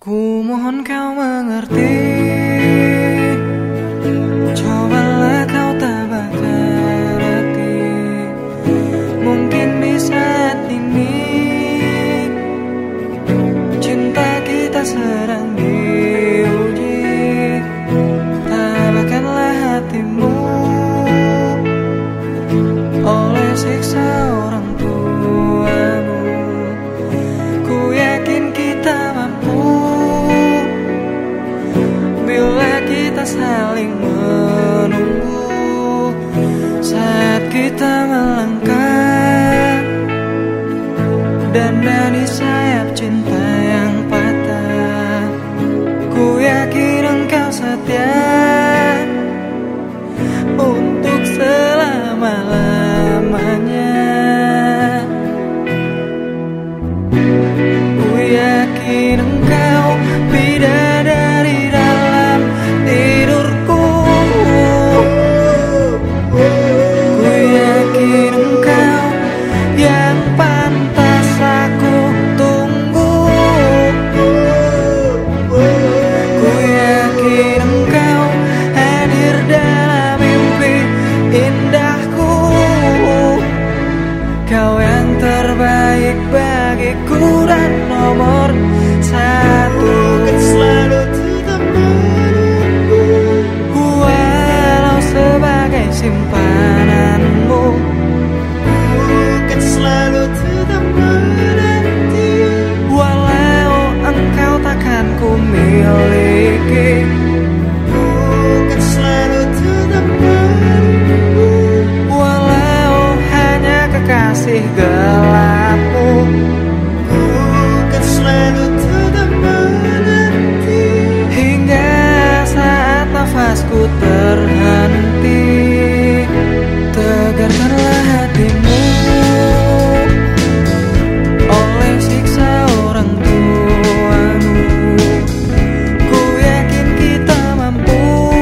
Ku mohon kau mengerti, cobalah kau tabahkan hati. Mungkin di saat ini cinta kita sedang diuji. Tabahkanlah hatimu oleh siksa orang tuamu. Ku yakin kita mampu bila kita saling menunggu. Saat kita melangkah dan dari sayap cinta yang patah, ku yakin engkau setia untuk selama-lamanya. Ku yakin engkau bidadari dalam tidurku. Ku yakin engkau yang pantas aku tunggu. Ku yakin engkau hadir dalam mimpi indahku. Kau yang terbaik bagiku dan nomor satu. Kan selalu tetap menunggu, Walau sebagai simpananmu, kan selalu tetap menanti. walau engkau takkan ku miliki. Kan selalu tetap menunggu, Walau hanya kekasih gelapmu, kan selalu tetap menanti. hingga saat nafasku terhenti. Tegarkanlah hatimu oleh siksa orang tuamu. Ku yakin kita mampu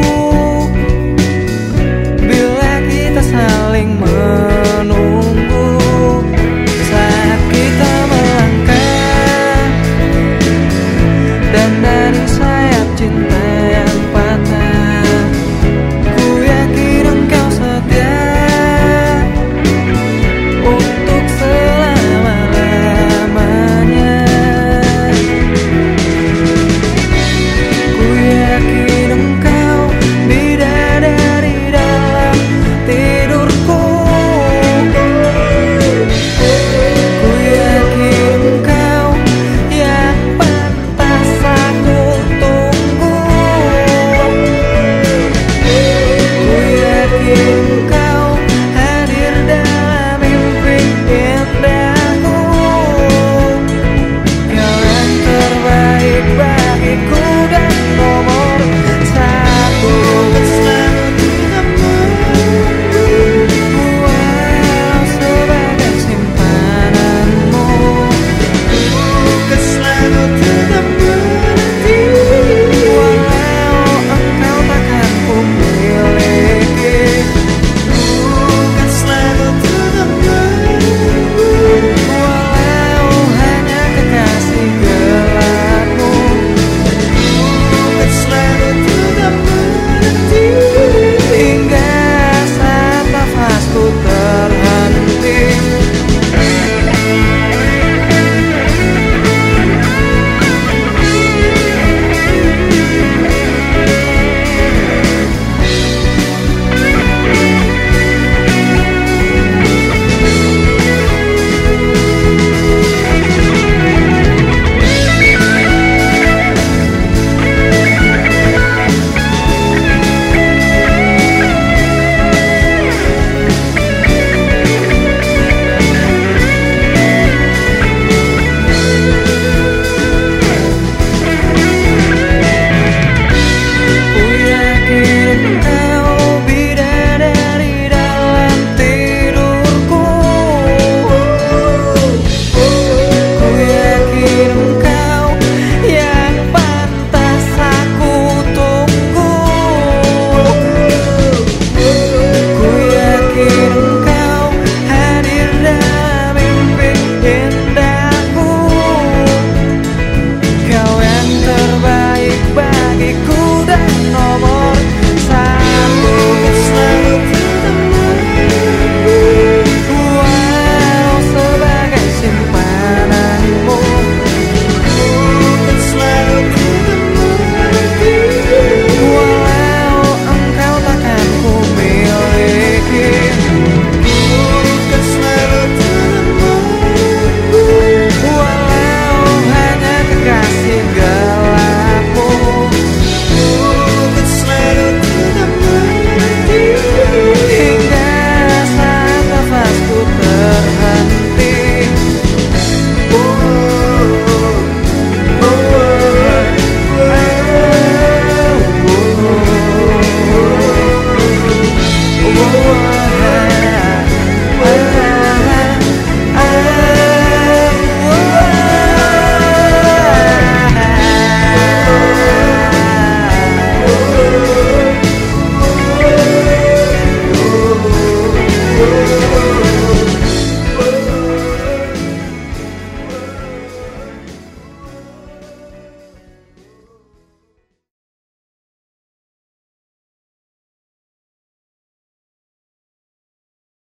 bila kita saling menunggu. Saat kita melangkah dan dari